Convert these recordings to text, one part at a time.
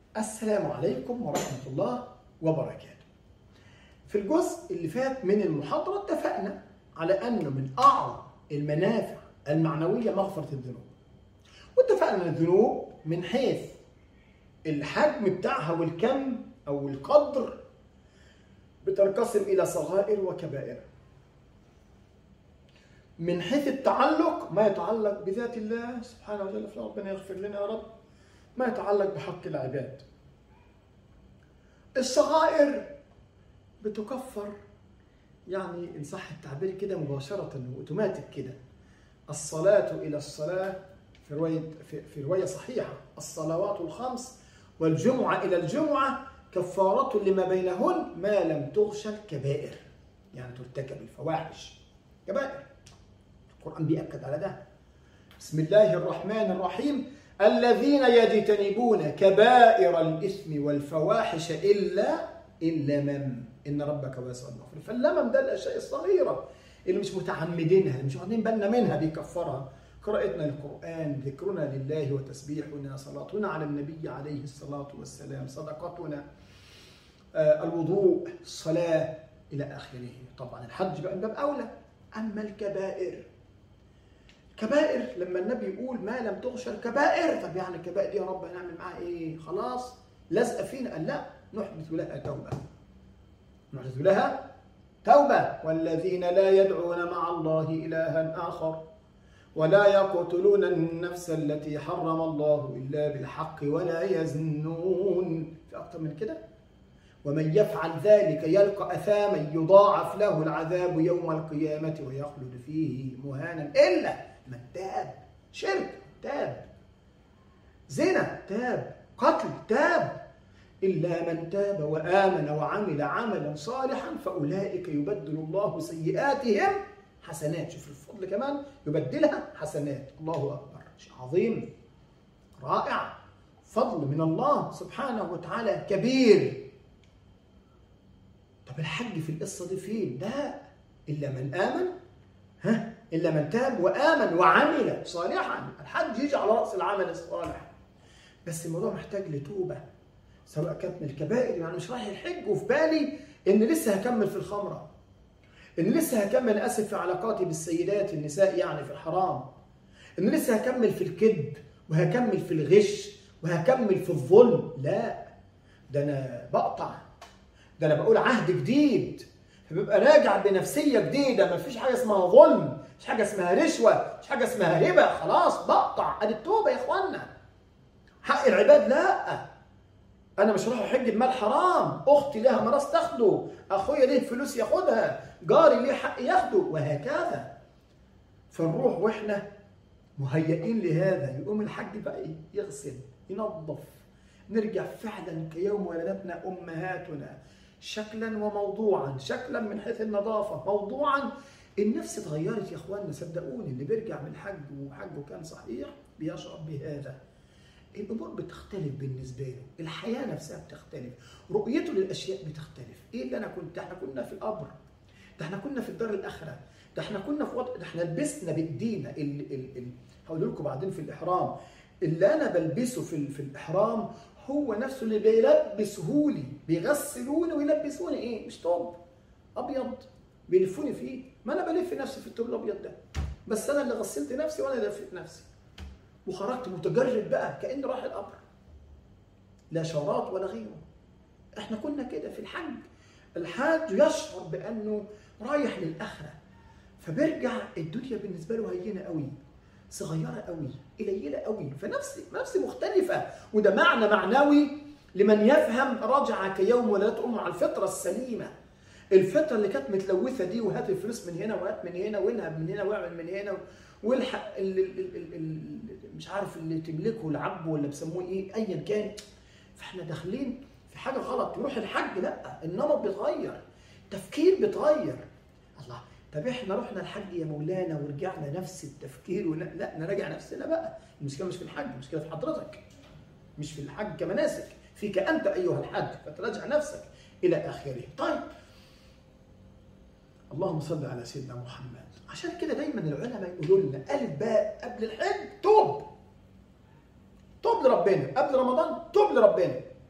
السلام عليكم ورحمة الله وبركاته. في الجزء اللي فات من المحاضرة اتفقنا على أنه من أعظم المنافع المعنوية مغفرة الذنوب، واتفقنا أن الذنوب من حيث الحجم بتاعها والكم أو القدر بتنقسم إلى صغائر وكبائر. من حيث التعلق ما يتعلق بذات الله سبحانه وتعالى، ربنا يغفر لنا يا رب، ما يتعلق بحق العباد. الصغائر بتكفر يعني إن صح التعبير كده مباشرة وأوتوماتيك كده. الصلاة إلى الصلاة في رواية صحيحة الصلوات الخمس والجمعة إلى الجمعة كفارة لما بينهن ما لم تغش الكبائر، يعني ترتكب الفواحش كبائر. القرآن بيأكد على ده. بسم الله الرحمن الرحيم: الذين يجتنبون كبائر الإثم والفواحش إلا من إن ربك واسع المغفرة. فاللمم ده الأشياء الصغيرة اللي مش متعمدينها، اللي مش واخدين بالنا منها بيكفرها. قراءتنا للقرآن، ذكرنا لله وتسبيحنا، صلاتنا على النبي عليه الصلاة والسلام، صدقاتنا، الوضوء، الصلاة إلى آخره. طبعا الحج بقى من باب أولى. أما الكبائر، كبائر لما النبي يقول ما لم تغش الكبائر، طب يعني الكبائر دي يا رب هنعمل معاها ايه؟ خلاص لازقه فينا. قال لا، نحدث لها توبه. نحدث لها توبه. والذين لا يدعون مع الله إلها آخر ولا يقتلون النفس التي حرم الله إلا بالحق ولا يزنون. في أكتر من كده؟ ومن يفعل ذلك يلقى أثاما يضاعف له العذاب يوم القيامة ويخلد فيه مهانا إلا من تاب. شرك تاب، زنا تاب، قتل تاب. إلا من تاب وآمن وعمل عملا صالحا فأولئك يبدل الله سيئاتهم حسنات. شوف الفضل كمان، يبدلها حسنات. الله أكبر، شيء عظيم رائع، فضل من الله سبحانه وتعالى كبير. طب الحج في القصة دي فين؟ لا، إلا من آمن، إلا من تاب وآمن وعمل صالحا. الحج يجي على رأس العمل الصالح، بس الموضوع محتاج لتوبة، سواء كانت من الكبائر. يعني مش رايح الحج وفي بالي إن لسه هكمل في الخمرة، إن لسه هكمل أسف في علاقاتي بالسيدات النساء يعني في الحرام، إن لسه هكمل في الكذب وهكمل في الغش وهكمل في الظلم. لا، ده أنا بقطع، ده أنا بقول عهد جديد، فبيبقى راجع بنفسية جديدة. مفيش حاجة اسمها ظلم، مش حاجة اسمها رشوة، مش حاجة اسمها ربا. خلاص بقطع. ادي التوبة يا اخوانا. حق العباد لا، انا مش هروح احج بمال حرام. اختي لها ميراث تاخده، اخويا ليه فلوس ياخدها، جاري ليه حق ياخده، وهكذا. فنروح واحنا مهيئين لهذا. يقوم الحج بقى يغسل ينظف، نرجع فعلا كيوم ولدتنا امهاتنا، شكلا وموضوعا. شكلا من حيث النظافه، موضوعا النفس اتغيرت يا اخواننا. صدقوني اللي بيرجع من الحج وحجه كان صحيح بيشعر بهذا. الامور بتختلف بالنسبه له، الحياه نفسها بتختلف، رؤيته للاشياء بتختلف. ايه اللي احنا كنا في القبر، ده احنا كنا في الدار الاخره، ده احنا كنا في وضع، ده احنا لبسنا بايدينا. هقول لكم بعدين في الاحرام، اللي انا بلبسه في الاحرام هو نفسه اللي بيلبسهولي، بيغسلوني ويلبسوني. ايه؟ مش ثوب ابيض بيلفوني فيه، ما انا بلف نفسي في الثوب الابيض ده، بس انا اللي غسلت نفسي وانا اللي لفيت نفسي وخرجت متجرد بقى كأني رايح القبر، لا شراب ولا غيره. احنا كنا كده في الحج. الحاج يشعر بانه رايح للاخره، فبيرجع الدنيا بالنسبه له هينه قوي، صغيره قوي، قليله قوي، فنفسي مختلفه. وده معنى معنوي لمن يفهم رجع كيوم ولدت امه على الفطره السليمه. الفطره اللي كانت متلوثه دي، وهات الفلوس من هنا وهات من هنا وانهب من هنا واعمل من هنا والحق مش عارف اللي تملكه العبد ولا بسموه ايه ايا كان. فاحنا داخلين في حاجه غلط. يروح الحج لا، النمط بيتغير، التفكير بيتغير. الله، طب احنا رحنا الحج يا مولانا ورجعنا نفس التفكير لا نراجع نفسنا بقى. المشكله مش في الحج، المشكله في حضرتك، مش في الحج كمناسك، فيك انت ايها الحج، فتراجع نفسك الى اخره. طيب، اللهم صل على سيدنا محمد. عشان كده دايما العلماء يقولوا لنا الف باء قبل الحج توب لربنا، قبل رمضان توب لربنا.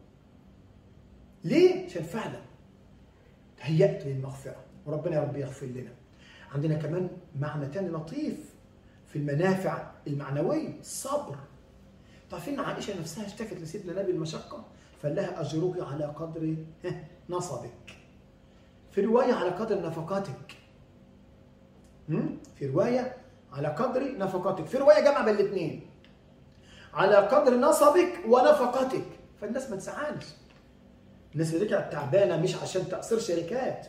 ليه؟ عشان فعلا تهيأت للمغفرة، وربنا يا رب يغفر لنا. عندنا كمان معنى تاني لطيف في المنافع المعنوية، الصبر. تعرفين عائشة نفسها اشتكت لسيدنا النبي المشقة، فقال لها أجرك على قدر نصبك، في رواية على قدر نفقاتك، في رواية على قدر نفقاتك، في رواية جمع بين الاثنين، على قدر نصبك ونفقاتك. فالناس ما تزعلش، الناس اللي رجعت تعبانة مش عشان تقصير شركات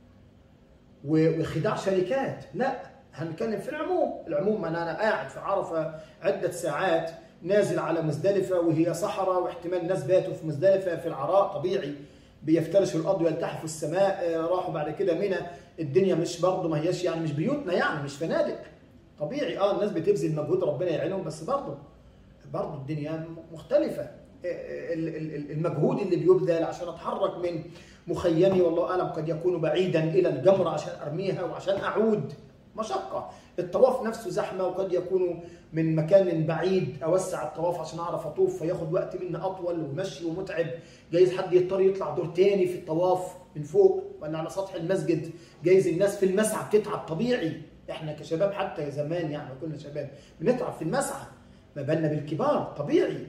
وخداع شركات، لا، هنتكلم في العموم. أنا قاعد في عرفة عدة ساعات، نازل على مزدلفة وهي صحراء، واحتمال الناس باتوا في مزدلفة في العراء، طبيعي بيفترشوا الأرض ويلتحفوا السماء، راحوا بعد كده منى، الدنيا مش برضه ما هياش يعني مش بيوتنا، يعني مش فنادق، طبيعي الناس بتبذل مجهود ربنا يعينهم، بس برضه الدنيا مختلفة. المجهود اللي بيبذل عشان اتحرك من مخيمي والله اعلم قد يكون بعيدا الى الجمره عشان ارميها وعشان اعود مشقه. الطواف نفسه زحمه، وقد يكون من مكان بعيد اوسع الطواف عشان اعرف اطوف فياخد وقت مني اطول ومشي ومتعب، جايز حد يضطر يطلع دور تاني في الطواف من فوق ولا على سطح المسجد، جايز الناس في المسعى بتتعب طبيعي، احنا كشباب حتى زمان يعني كنا شباب بنتعب في المسعى، ما بالنا بالكبار طبيعي.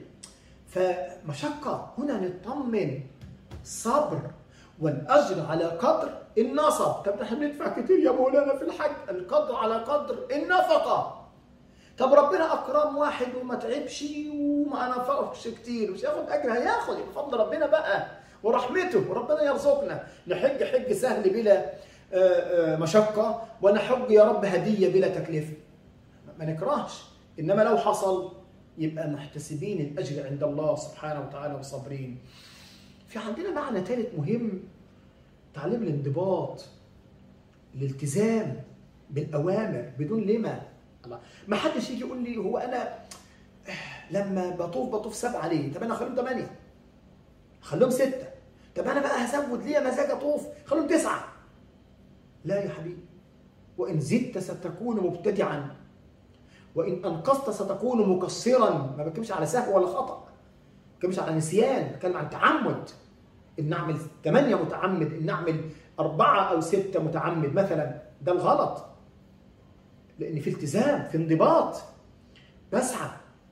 فمشقة هنا نطمن، صبر والأجر على قدر النصب. طب احنا بندفع كتير يا مولانا في الحج، القدر على قدر النفقة. طب ربنا أكرم واحد وما تعبش وما نفقش كتير، مش هياخد أجر؟ هياخد بفضل ربنا بقى ورحمته، وربنا يرزقنا نحج حج سهل بلا مشقة، ونحج يا رب هدية بلا تكلفة، ما نكرهش. إنما لو حصل يبقى محتسبين الأجر عند الله سبحانه وتعالى وصابرين. في عندنا معنى ثالث مهم، تعليم الانضباط، الالتزام بالأوامر بدون لما. الله، ما حدش يجي يقول لي هو أنا لما بطوف 7 ليه؟ طب أنا أخليهم 8، أخليهم 6، طب أنا بقى هزود ليه مزاج أطوف، خليهم 9. لا يا حبيبي، وإن زدت ستكون مبتدعا، وإن أنقصت ستكون مقصرا. ما بتكلمش على سهو ولا خطأ، ما بتكلمش على نسيان، بتكلم عن تعمد. إن نعمل 8 متعمد، إن نعمل 4 أو 6 متعمد مثلا، ده الغلط، لأن في التزام، في انضباط. بسعى،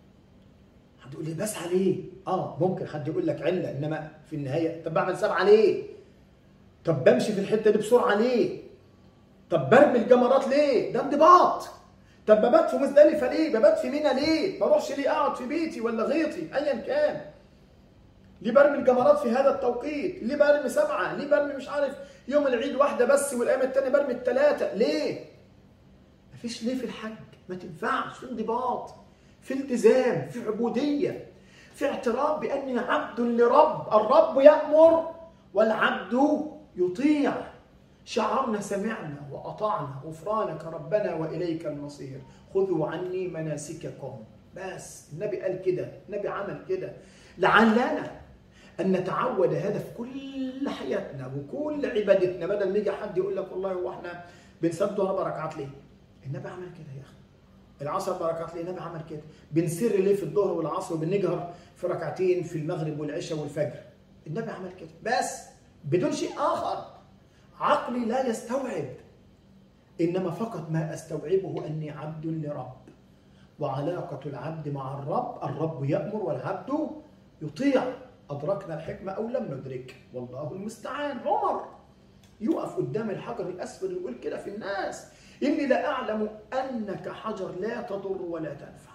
حد يقول لي بسعى ليه؟ ممكن حد يقول لك علة، إنما في النهاية طب بعمل 7 ليه؟ طب بمشي في الحتة دي بسرعة ليه؟ طب برمي الجمرات ليه؟ ده انضباط. طب ببات في مزدلفة ليه؟ ببات في منى ليه؟ ما اروحش ليه اقعد في بيتي ولا غيطي ايا كان؟ ليه برمي الجمرات في هذا التوقيت؟ ليه برمي 7؟ ليه برمي مش عارف يوم العيد واحدة بس والايام التانية برمي 3؟ ليه؟ مفيش ليه في الحج، ما تنفعش. في انضباط، في التزام، في عبودية، في اعتراف بأني عبد لرب، الرب يأمر والعبد يطيع. شعرنا سمعنا وأطعنا، غفرانك ربنا وإليك المصير، خذوا عني مناسككم. بس النبي قال كده، النبي عمل كده. لعلنا أن نتعود هذا في كل حياتنا وكل عبادتنا، بدل ما يجي حد يقول لك والله هو احنا بنصلي 4 ركعات ليه؟ النبي عمل كده يا أخي. العصر 4 ركعات ليه؟ النبي عمل كده. بنسر ليه في الظهر والعصر وبنجهر في 2 ركعتين في المغرب والعشاء والفجر؟ النبي عمل كده، بس بدون شيء آخر. عقلي لا يستوعب، إنما فقط ما أستوعبه أني عبد لرب، وعلاقة العبد مع الرب يأمر والعبد يطيع. أدركنا الحكمة أو لم ندرك، والله المستعان. عمر يقف قدام الحجر الأسود ويقول كده في الناس: إني لا أعلم أنك حجر لا تضر ولا تنفع.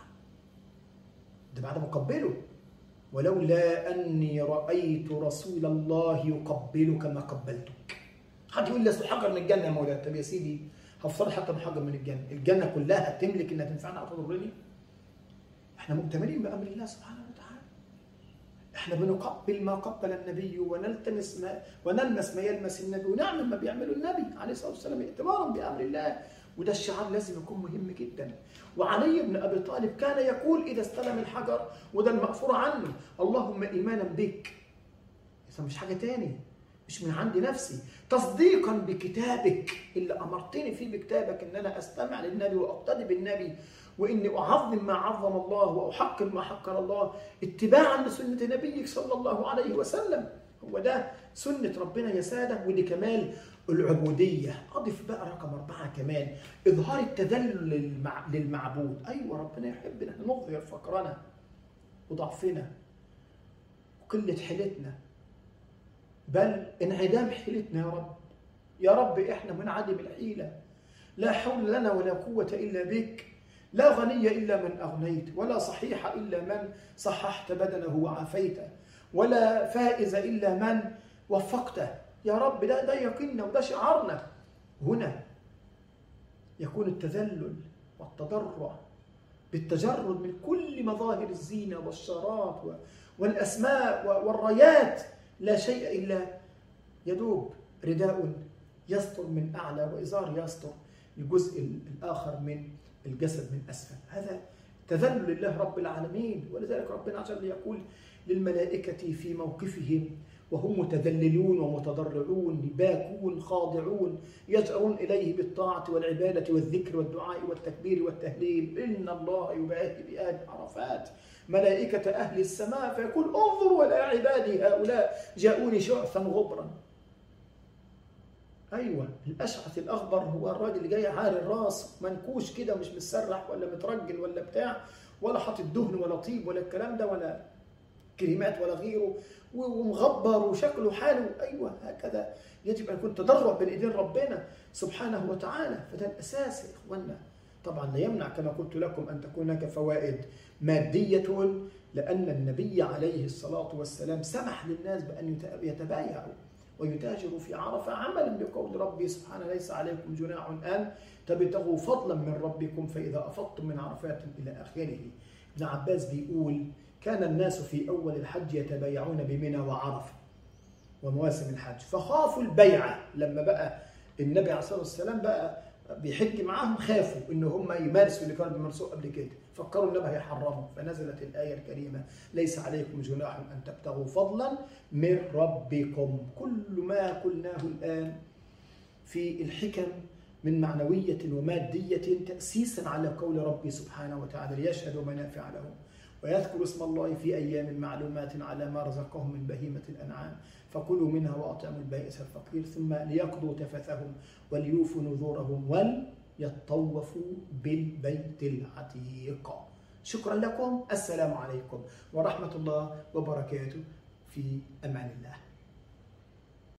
ده بعد ما قبله: ولولا أني رأيت رسول الله يقبلك ما قبلتك. حد يقول لي أصل حجر من الجنة يا مولانا. طب يا سيدي هفصل حتى بحجر من الجنة، الجنة كلها تملك إنها تنفعنا أو تضرني؟ إحنا مؤتمرين بأمر الله سبحانه وتعالى، إحنا بنقبل ما قبل النبي ونلمس ما يلمس النبي ونعمل ما بيعمله النبي عليه الصلاة والسلام ائتمارا بأمر الله. وده الشعار لازم يكون مهم جدا. وعلي بن أبي طالب كان يقول إذا استلم الحجر، وده المأثور عنه: اللهم إيمانا بك، إذا مش حاجة تاني، مش من عندي نفسي، تصديقا بكتابك اللي أمرتني فيه بكتابك إن أنا أستمع للنبي وأقتدي بالنبي، وإني أعظم ما عظم الله وأحقر ما حقر الله، اتباعا لسنة نبيك صلى الله عليه وسلم. هو ده سنة ربنا يا سادة، ودي كمال العبودية. أضف بقى رقم 4 كمان، إظهار التذلل للمعبود. أيوة ربنا يحبنا نظهر فقرنا وضعفنا وقلة حيلتنا، بل انعدام حيلتنا. يا رب يا رب إحنا منعدم الحيلة، لا حول لنا ولا قوة إلا بك، لا غني إلا من أغنيت، ولا صحيح إلا من صححت بدنه وعافيته، ولا فائز إلا من وفقته. يا رب ده يقيننا وده شعارنا. هنا يكون التذلل والتضرع بالتجرد من كل مظاهر الزينة والشارات والأسماء والرايات، لا شيء إلا يدوب رداء يستر من أعلى وإزار يستر الجزء الآخر من الجسد من أسفل. هذا تذلل لله رب العالمين. ولذلك ربنا عز وجل يقول للملائكة في موقفهم وهم متذللون ومتضرعون باكون خاضعون يجأرون إليه بالطاعة والعبادة والذكر والدعاء والتكبير والتهليل، إن الله يباهي بأهل عرفات ملائكة أهل السماء فيقول انظروا إلى عبادي هؤلاء جاءوني شعثا غبرا. أيوة الأشعث الأخضر هو الراجل اللي جاي عاري الراس منكوش كده، مش متسرح ولا مترجل ولا بتاع ولا حاطط دهن ولا طيب ولا الكلام ده ولا كريمات ولا غيره، ومغبر وشكله حاله. أيوة هكذا يجب أن يكون تضرع بين إيدين ربنا سبحانه وتعالى. فده الأساس يا إخواننا. طبعا لا يمنع كما قلت لكم أن تكون هناك فوائد مادية، لأن النبي عليه الصلاة والسلام سمح للناس بأن يتبايعوا ويتاجروا في عرفة عملا بقول ربي سبحانه ليس عليكم جناح أن تبتغوا فضلا من ربكم فإذا أفضتم من عرفات إلى آخره. ابن عباس بيقول كان الناس في أول الحج يتبايعون بمنى وعرفة ومواسم الحج، فخافوا البيعة. لما بقى النبي عليه الصلاة والسلام بقى بيحج معاهم خافوا إن هم يمارسوا اللي كانوا بيمارسوه قبل كده، فكروا النبي هيحرموا، فنزلت الآية الكريمة ليس عليكم جناح أن تبتغوا فضلا من ربكم. كل ما قلناه الآن في الحكم من معنوية ومادية تأسيسا على قول ربي سبحانه وتعالى ليشهدوا منافع لهم ويذكروا اسم الله في أيام معلومات على ما رزقهم من بهيمة الأنعام فكلوا منها وأطعموا البائس الفقير ثم ليقضوا تفثهم وليوفوا نذورهم وليطوفوا بالبيت العتيق. شكرا لكم. السلام عليكم ورحمة الله وبركاته. في أمان الله.